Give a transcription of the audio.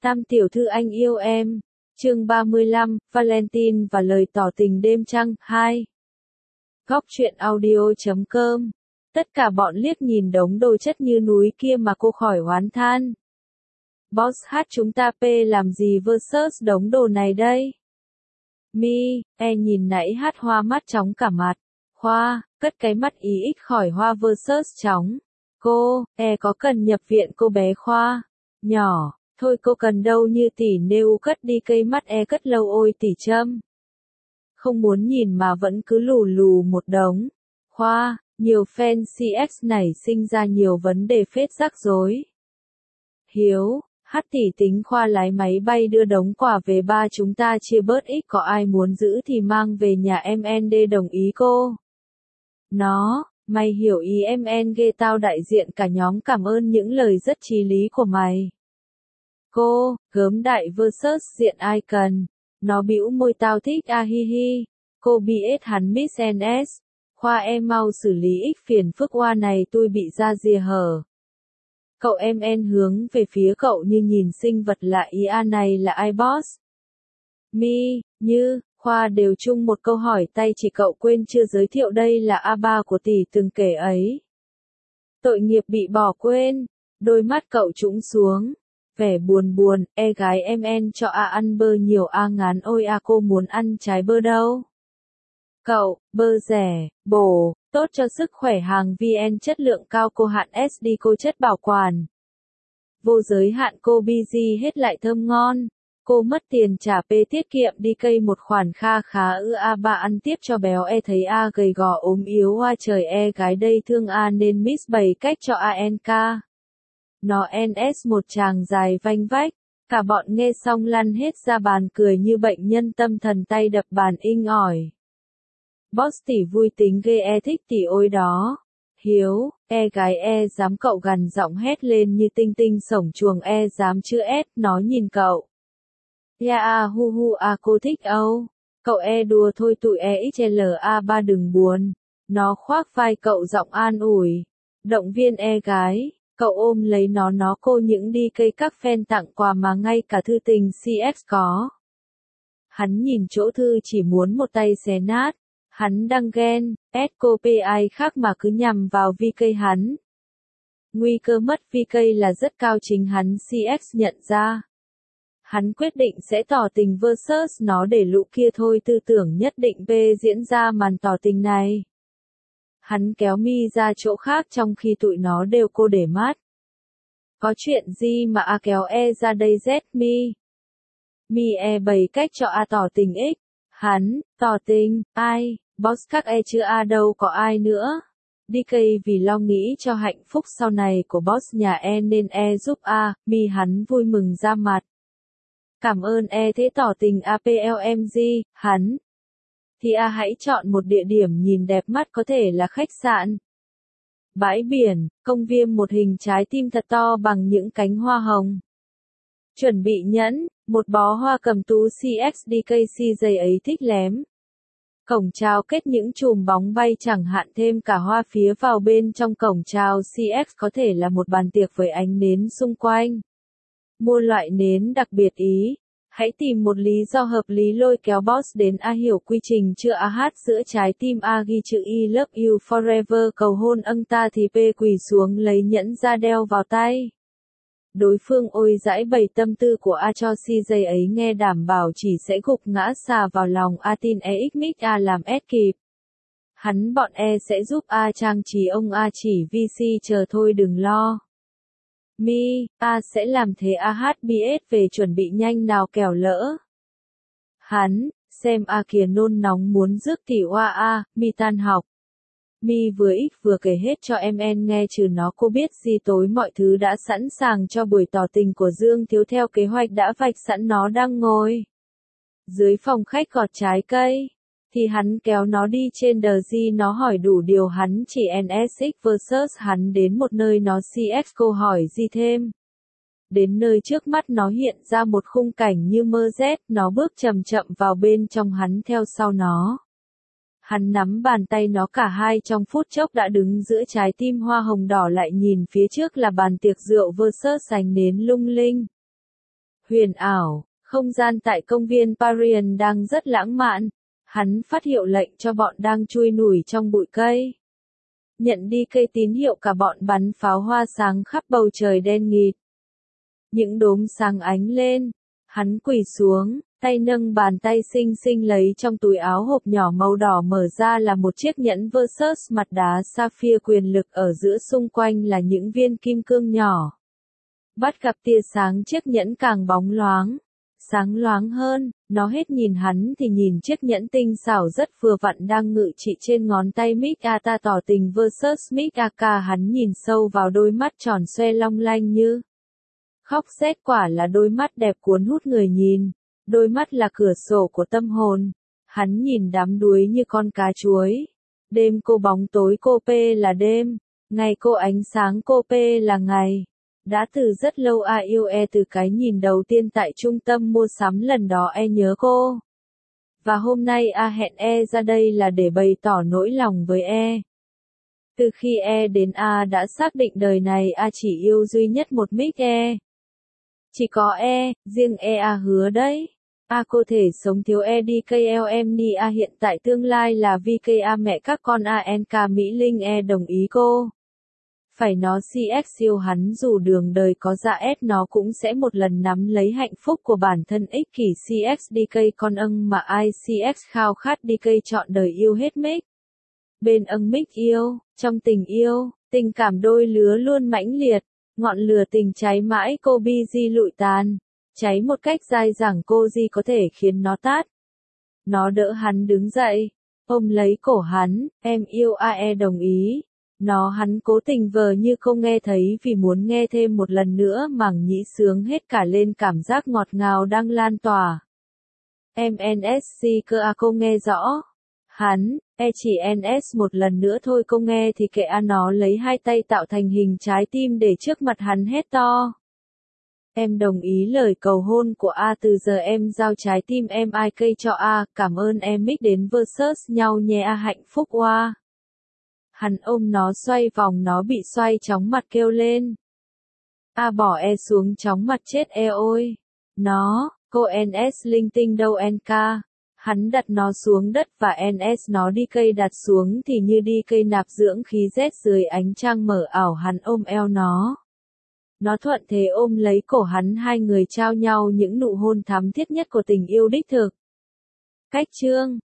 Tam tiểu thư anh yêu em. Chương 35, Valentine và lời tỏ tình đêm trăng 2. Góc truyện audio.com. Tất cả bọn liếc nhìn đống đồ chất như núi kia mà cô khỏi oán than. Boss hát chúng ta p làm gì versus đống đồ này đây? Mi, nhìn nãy hát hoa mắt chóng cả mặt. Hoa, cất cái mắt ý ích khỏi hoa versus chóng. Cô, có cần nhập viện cô bé Khoa? Nhỏ, thôi cô cần đâu như tỷ nêu cất đi cây mắt cất lâu ôi tỷ châm. Không muốn nhìn mà vẫn cứ lù lù một đống. Khoa, nhiều fan CX nảy sinh ra nhiều vấn đề phết rắc rối. Hiếu, hát tỷ tính Khoa lái máy bay đưa đống quà về ba chúng ta chia bớt ít, có ai muốn giữ thì mang về nhà em. ND đồng ý cô. Nó, mày hiểu ý em ghê tao đại diện cả nhóm cảm ơn những lời rất chí lý của mày. Cô, gớm đại versus diện ai cần. Nó bĩu môi tao thích hi hi. Cô BS hắn Miss NS. Khoa em mau xử lý ít phiền phức oa này tôi bị ra rìa hở. Cậu em hướng về phía cậu như nhìn sinh vật lạ ý này là ai boss? Mi, Như, Khoa đều chung một câu hỏi tay chỉ cậu quên chưa giới thiệu đây là A3 của tỷ từng kể ấy. Tội nghiệp bị bỏ quên, đôi mắt cậu trũng xuống, vẻ buồn buồn, gái em cho ăn bơ nhiều ngán ôi cô muốn ăn trái bơ đâu. Cậu, bơ rẻ, bổ, tốt cho sức khỏe hàng VN chất lượng cao cô hạn SD cô chất bảo quản. Vô giới hạn cô BG hết lại thơm ngon. Cô mất tiền trả P tiết kiệm đi cây một khoản kha khá A3 ăn tiếp cho béo thấy gầy gò ốm yếu trời gái đây thương nên Miss bày cách cho ANK. Nó NS một chàng dài vanh vách, cả bọn nghe xong lăn hết ra bàn cười như bệnh nhân tâm thần tay đập bàn inh ỏi. Boss tỷ vui tính ghê thích tỷ ôi đó. Hiếu, gái dám cậu gằn giọng hét lên như tinh tinh sổng chuồng dám chữ S nó nhìn cậu. Hu hu cô thích Âu. Cậu đùa thôi tụi XLA3 đừng buồn. Nó khoác vai cậu giọng an ủi. Động viên gái, cậu ôm lấy nó cô những đi cây các fan tặng quà mà ngay cả thư tình CX có. Hắn nhìn chỗ thư chỉ muốn một tay xé nát. Hắn đang ghen, cô ai khác mà cứ nhằm vào VK hắn. Nguy cơ mất VK là rất cao chính hắn CX nhận ra. Hắn quyết định sẽ tỏ tình versus nó để lũ kia thôi tư tưởng nhất định diễn ra màn tỏ tình này. Hắn kéo Mi ra chỗ khác trong khi tụi nó đều cô để mắt. Có chuyện gì mà kéo ra đây Z Mi? Mi bày cách cho tỏ tình X. Hắn, tỏ tình, ai, boss các chứ đâu có ai nữa. Đi cây vì lo nghĩ cho hạnh phúc sau này của boss nhà nên giúp Mi hắn vui mừng ra mặt. Cảm ơn thế tỏ tình APLMG, hắn. Thì hãy chọn một địa điểm nhìn đẹp mắt có thể là khách sạn, bãi biển, công viên một hình trái tim thật to bằng những cánh hoa hồng. Chuẩn bị nhẫn, một bó hoa cầm tú CXDKC dây ấy thích lém. Cổng chào kết những chùm bóng bay chẳng hạn thêm cả hoa phía vào bên trong cổng chào CX có thể là một bàn tiệc với ánh nến xung quanh. Mua loại nến đặc biệt ý. Hãy tìm một lý do hợp lý lôi kéo boss đến hiểu quy trình chưa hát giữa trái tim ghi chữ I love you forever cầu hôn ta thì P quỳ xuống lấy nhẫn ra đeo vào tay. Đối phương ôi dãi bày tâm tư của cho CJ ấy nghe đảm bảo chỉ sẽ gục ngã xà vào lòng tin mix làm kịp. Hắn bọn sẽ giúp trang trí ông chỉ VC chờ thôi đừng lo. Mi, sẽ làm thế HBS về chuẩn bị nhanh nào kẻo lỡ. Hắn, xem kìa nôn nóng muốn rước tỷ oa Mi tan học. Mi vừa ít vừa kể hết cho em nghe trừ nó cô biết gì tối mọi thứ đã sẵn sàng cho buổi tỏ tình của Dương Thiếu theo kế hoạch đã vạch sẵn nó đang ngồi dưới phòng khách gọt trái cây. Thì hắn kéo nó đi trên đờ di nó hỏi đủ điều hắn chỉ NSX versus hắn đến một nơi nó CX cô hỏi gì thêm. Đến nơi trước mắt nó hiện ra một khung cảnh như mơ rét nó bước chậm chậm vào bên trong hắn theo sau nó. Hắn nắm bàn tay nó cả hai trong phút chốc đã đứng giữa trái tim hoa hồng đỏ lại nhìn phía trước là bàn tiệc rượu versus ánh nến lung linh. Huyền ảo, không gian tại công viên Parian đang rất lãng mạn. Hắn phát hiệu lệnh cho bọn đang chui lủi trong bụi cây. Nhận đi cây tín hiệu cả bọn bắn pháo hoa sáng khắp bầu trời đen nghịt. Những đốm sáng ánh lên. Hắn quỳ xuống, tay nâng bàn tay xinh xinh lấy trong túi áo hộp nhỏ màu đỏ mở ra là một chiếc nhẫn Versus mặt đá sapphire quyền lực ở giữa, xung quanh là những viên kim cương nhỏ. Bắt gặp tia sáng chiếc nhẫn càng bóng loáng, sáng loáng hơn, nó hết nhìn hắn thì nhìn chiếc nhẫn tinh xảo rất vừa vặn đang ngự trị trên ngón tay Mikata tỏ tình Versus Mikaka. Hắn nhìn sâu vào đôi mắt tròn xoe long lanh như khóc sét, quả là đôi mắt đẹp cuốn hút người nhìn, đôi mắt là cửa sổ của tâm hồn. Hắn nhìn đắm đuối như con cá chuối. Đêm cô bóng tối cô P là đêm, ngày cô ánh sáng cô P là ngày. Đã từ rất lâu A yêu E, từ cái nhìn đầu tiên tại trung tâm mua sắm lần đó E nhớ cô. Và hôm nay A hẹn E ra đây là để bày tỏ nỗi lòng với E. Từ khi E đến A đã xác định đời này A chỉ yêu duy nhất một Mick E. Chỉ có E, riêng E. A hứa đấy. A có thể sống thiếu E đi KLM ni A hiện tại tương lai là VKA mẹ các con ANK Mỹ Linh E đồng ý cô. Phải nó CX siêu hắn, dù đường đời có dạ S nó cũng sẽ một lần nắm lấy hạnh phúc của bản thân ích kỷ CX DK con âng mà ai CX khao khát DK chọn đời yêu hết Mick. Bên âng Mick yêu, trong tình yêu, tình cảm đôi lứa luôn mãnh liệt, ngọn lửa tình cháy mãi cô Di lụi tàn, cháy một cách dai dẳng cô Di có thể khiến nó tát. Nó đỡ hắn đứng dậy, ôm lấy cổ hắn, em yêu AE đồng ý. Hắn cố tình vờ như không nghe thấy vì muốn nghe thêm một lần nữa, mảng nhĩ sướng hết cả lên, cảm giác ngọt ngào đang lan tỏa. Em NSC cơ A cô nghe rõ. Hắn, chỉ NS một lần nữa thôi cô nghe thì kệ A. Nó lấy hai tay tạo thành hình trái tim để trước mặt hắn hét to. Em đồng ý lời cầu hôn của A, từ giờ em giao trái tim em IK cho A, cảm ơn em Mick đến Versus nhau nhé A, hạnh phúc oa. Hắn ôm nó xoay vòng, nó bị xoay chóng mặt kêu lên. A bỏ E xuống chóng mặt, chết E ôi. Cô NS linh tinh đâu NK. Hắn đặt nó xuống đất và NS nó đi cây đặt xuống thì như đi cây nạp dưỡng khí Z dưới ánh trăng mở ảo. Hắn ôm eo nó. Nó thuận thế ôm lấy cổ hắn, hai người trao nhau những nụ hôn thắm thiết nhất của tình yêu đích thực. Cách chương